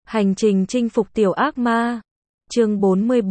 Hành trình chinh phục tiểu ác ma. Chương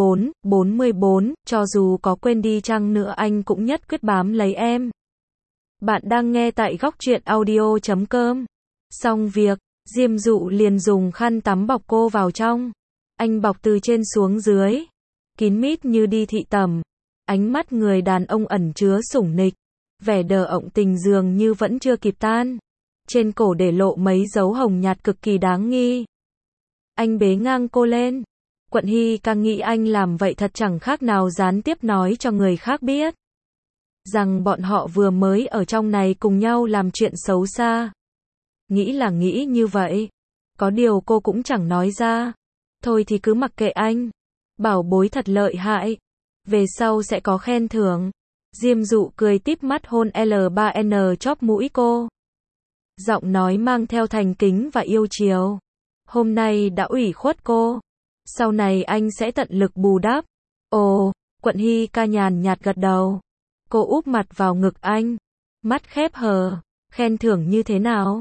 44, cho dù có quên đi chăng nữa anh cũng nhất quyết bám lấy em. Bạn đang nghe tại góc truyện audio.com. Xong việc, Diêm Dụ liền dùng khăn tắm bọc cô vào trong. Anh bọc từ trên xuống dưới, kín mít như đi thị tẩm. Ánh mắt người đàn ông ẩn chứa sủng nịch, vẻ đờ ộng tình dường như vẫn chưa kịp tan. Trên cổ để lộ mấy dấu hồng nhạt cực kỳ đáng nghi. Anh bế ngang cô lên. Quận Hy ca nghĩ anh làm vậy thật chẳng khác nào gián tiếp nói cho người khác biết rằng bọn họ vừa mới ở trong này cùng nhau làm chuyện xấu xa. Nghĩ là nghĩ như vậy, có điều cô cũng chẳng nói ra. Thôi thì cứ mặc kệ anh. Bảo bối thật lợi hại, về sau sẽ có khen thưởng. Diêm Dụ cười tít mắt hôn L3N chóp mũi cô. Giọng nói mang theo thành kính và yêu chiều. Hôm nay đã ủy khuất cô, sau này anh sẽ tận lực bù đắp. Ồ, Quận Hy ca nhàn nhạt gật đầu. Cô úp mặt vào ngực anh, mắt khép hờ. Khen thưởng như thế nào?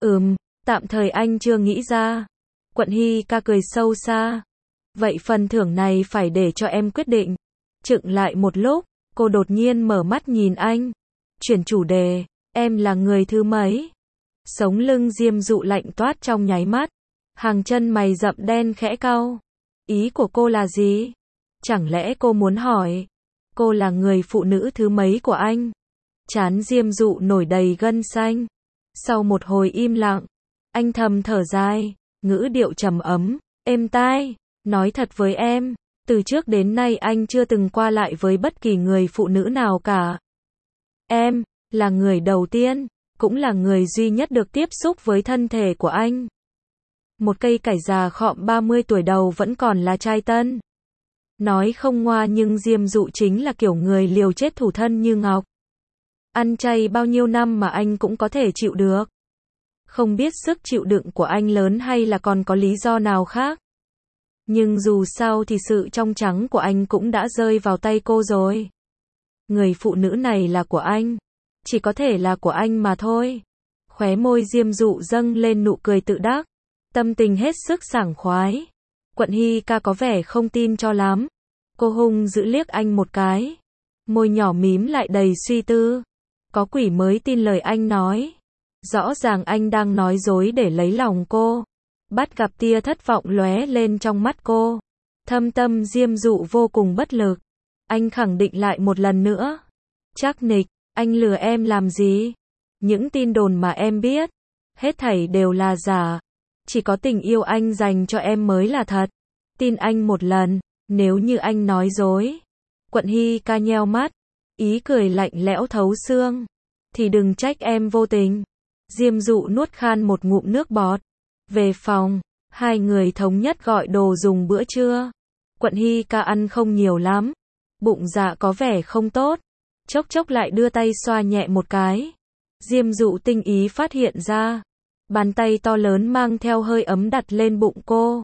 Tạm thời anh chưa nghĩ ra. Quận Hy ca cười sâu xa. Vậy phần thưởng này phải để cho em quyết định. Chững lại một lúc, cô đột nhiên mở mắt nhìn anh. Chuyển chủ đề, em là người thứ mấy? Sống lưng Diêm Dụ lạnh toát trong nháy mắt. Hàng chân mày rậm đen khẽ cau. Ý của cô là gì? Chẳng lẽ cô muốn hỏi, cô là người phụ nữ thứ mấy của anh? Trán Diêm Dụ nổi đầy gân xanh. Sau một hồi im lặng, anh thầm thở dài, ngữ điệu trầm ấm, êm tai. Nói thật với em, từ trước đến nay anh chưa từng qua lại với bất kỳ người phụ nữ nào cả. Em là người đầu tiên, cũng là người duy nhất được tiếp xúc với thân thể của anh. Một cây cải già khọm 30 tuổi đầu vẫn còn là trai tân. Nói không ngoa nhưng Diêm Dụ chính là kiểu người liều chết thủ thân như ngọc. Ăn chay bao nhiêu năm mà anh cũng có thể chịu được. Không biết sức chịu đựng của anh lớn hay là còn có lý do nào khác. Nhưng dù sao thì sự trong trắng của anh cũng đã rơi vào tay cô rồi. Người phụ nữ này là của anh. Chỉ có thể là của anh mà thôi. Khóe môi Diêm Dụ dâng lên nụ cười tự đắc. Tâm tình hết sức sảng khoái. Quận Hy ca có vẻ không tin cho lắm. Cô hung dữ liếc anh một cái. Môi nhỏ mím lại đầy suy tư. Có quỷ mới tin lời anh nói. Rõ ràng anh đang nói dối để lấy lòng cô. Bắt gặp tia thất vọng lóe lên trong mắt cô. Thâm tâm Diêm Dụ vô cùng bất lực. Anh khẳng định lại một lần nữa. Trác nịch, anh lừa em làm gì? Những tin đồn mà em biết, hết thảy đều là giả. Chỉ có tình yêu anh dành cho em mới là thật. Tin anh một lần, nếu như anh nói dối. Quận Hy ca nheo mắt, ý cười lạnh lẽo thấu xương. Thì đừng trách em vô tình. Diêm Dụ nuốt khan một ngụm nước bọt. Về phòng, hai người thống nhất gọi đồ dùng bữa trưa. Quận Hy ca ăn không nhiều lắm. Bụng dạ có vẻ không tốt. Chốc chốc lại đưa tay xoa nhẹ một cái. Diêm Dụ tinh ý phát hiện ra. Bàn tay to lớn mang theo hơi ấm đặt lên bụng cô.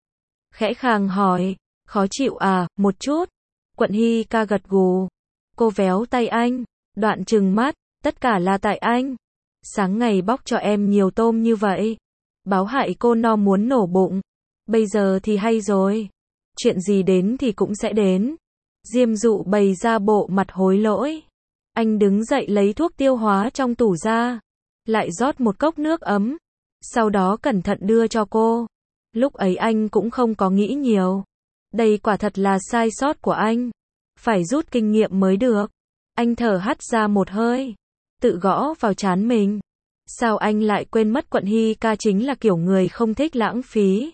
Khẽ khàng hỏi, khó chịu à, một chút. Quận Hy ca gật gù. Cô véo tay anh, đoạn trừng mắt, tất cả là tại anh. Sáng ngày bóc cho em nhiều tôm như vậy. Báo hại cô no muốn nổ bụng. Bây giờ thì hay rồi. Chuyện gì đến thì cũng sẽ đến. Diêm Dụ bày ra bộ mặt hối lỗi. Anh đứng dậy lấy thuốc tiêu hóa trong tủ ra. Lại rót một cốc nước ấm. Sau đó cẩn thận đưa cho cô. Lúc ấy anh cũng không có nghĩ nhiều. Đây quả thật là sai sót của anh. Phải rút kinh nghiệm mới được. Anh thở hắt ra một hơi. Tự gõ vào trán mình. Sao anh lại quên mất Quận Hy ca chính là kiểu người không thích lãng phí.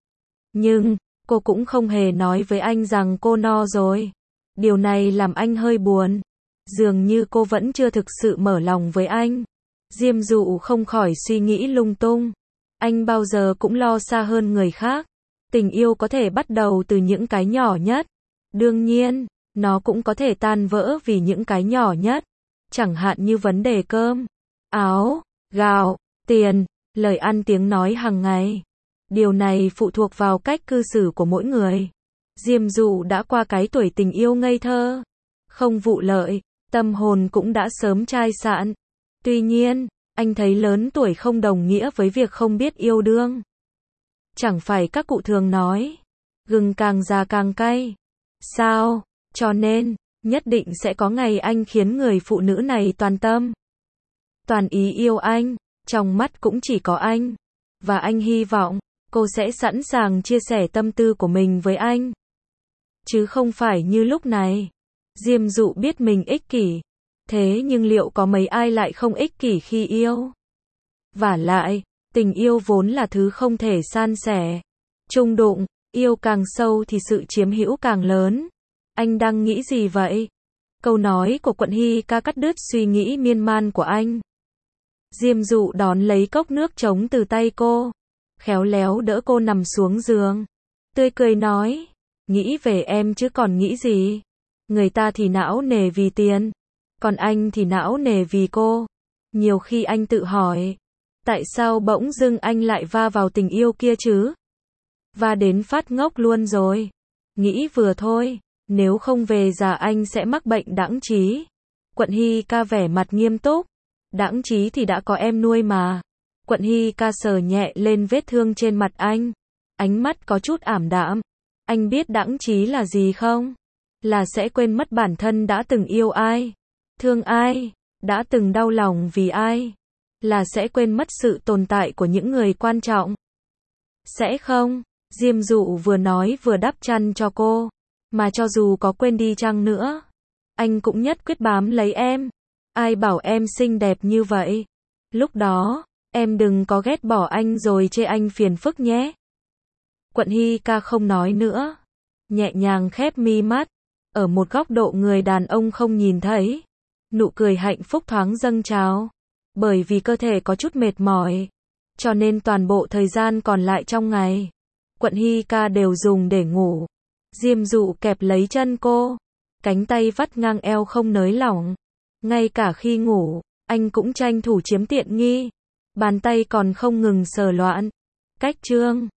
Nhưng, cô cũng không hề nói với anh rằng cô no rồi. Điều này làm anh hơi buồn. Dường như cô vẫn chưa thực sự mở lòng với anh. Diêm Dụ không khỏi suy nghĩ lung tung. Anh bao giờ cũng lo xa hơn người khác. Tình yêu có thể bắt đầu từ những cái nhỏ nhất. Đương nhiên, nó cũng có thể tan vỡ vì những cái nhỏ nhất. Chẳng hạn như vấn đề cơm, áo, gạo, tiền, lời ăn tiếng nói hàng ngày. Điều này phụ thuộc vào cách cư xử của mỗi người. Diêm Dụ đã qua cái tuổi tình yêu ngây thơ. Không vụ lợi, tâm hồn cũng đã sớm chai sạn. Tuy nhiên, anh thấy lớn tuổi không đồng nghĩa với việc không biết yêu đương. Chẳng phải các cụ thường nói, gừng càng già càng cay. Sao? Cho nên, nhất định sẽ có ngày anh khiến người phụ nữ này toàn tâm, toàn ý yêu anh, trong mắt cũng chỉ có anh. Và anh hy vọng, cô sẽ sẵn sàng chia sẻ tâm tư của mình với anh. Chứ không phải như lúc này. Diêm Dụ biết mình ích kỷ. Thế nhưng liệu có mấy ai lại không ích kỷ khi yêu? Vả lại, tình yêu vốn là thứ không thể san sẻ, chung đụng, yêu càng sâu thì sự chiếm hữu càng lớn. Anh đang nghĩ gì vậy? Câu nói của Quận Hy Ca cắt đứt suy nghĩ miên man của anh. Diêm Dụ đón lấy cốc nước trống từ tay cô, khéo léo đỡ cô nằm xuống giường, tươi cười nói, nghĩ về em chứ còn nghĩ gì. Người ta thì não nề vì tiền, còn anh thì não nề vì cô. Nhiều khi anh tự hỏi, tại sao bỗng dưng anh lại va vào tình yêu kia chứ? Va đến phát ngốc luôn rồi. Nghĩ vừa thôi, nếu không về già anh sẽ mắc bệnh đãng trí. Quận Hy Ca vẻ mặt nghiêm túc. Đãng trí thì đã có em nuôi mà. Quận Hy Ca sờ nhẹ lên vết thương trên mặt anh. Ánh mắt có chút ảm đạm. Anh biết đãng trí là gì không? Là sẽ quên mất bản thân đã từng yêu ai, thương ai, đã từng đau lòng vì ai. Là sẽ quên mất sự tồn tại của những người quan trọng. Sẽ không? Diêm Dụ vừa nói vừa đắp chăn cho cô. Mà cho dù có quên đi chăng nữa, anh cũng nhất quyết bám lấy em. Ai bảo em xinh đẹp như vậy? Lúc đó, em đừng có ghét bỏ anh rồi chê anh phiền phức nhé. Quận Hy Ca không nói nữa. Nhẹ nhàng khép mi mắt. Ở một góc độ người đàn ông không nhìn thấy. Nụ cười hạnh phúc thoáng dâng trào. Bởi vì cơ thể có chút mệt mỏi. Cho nên toàn bộ thời gian còn lại trong ngày, Quận Hy Ca đều dùng để ngủ. Diêm Dụ kẹp lấy chân cô. Cánh tay vắt ngang eo không nới lỏng. Ngay cả khi ngủ, anh cũng tranh thủ chiếm tiện nghi. Bàn tay còn không ngừng sờ loạn. Cách chương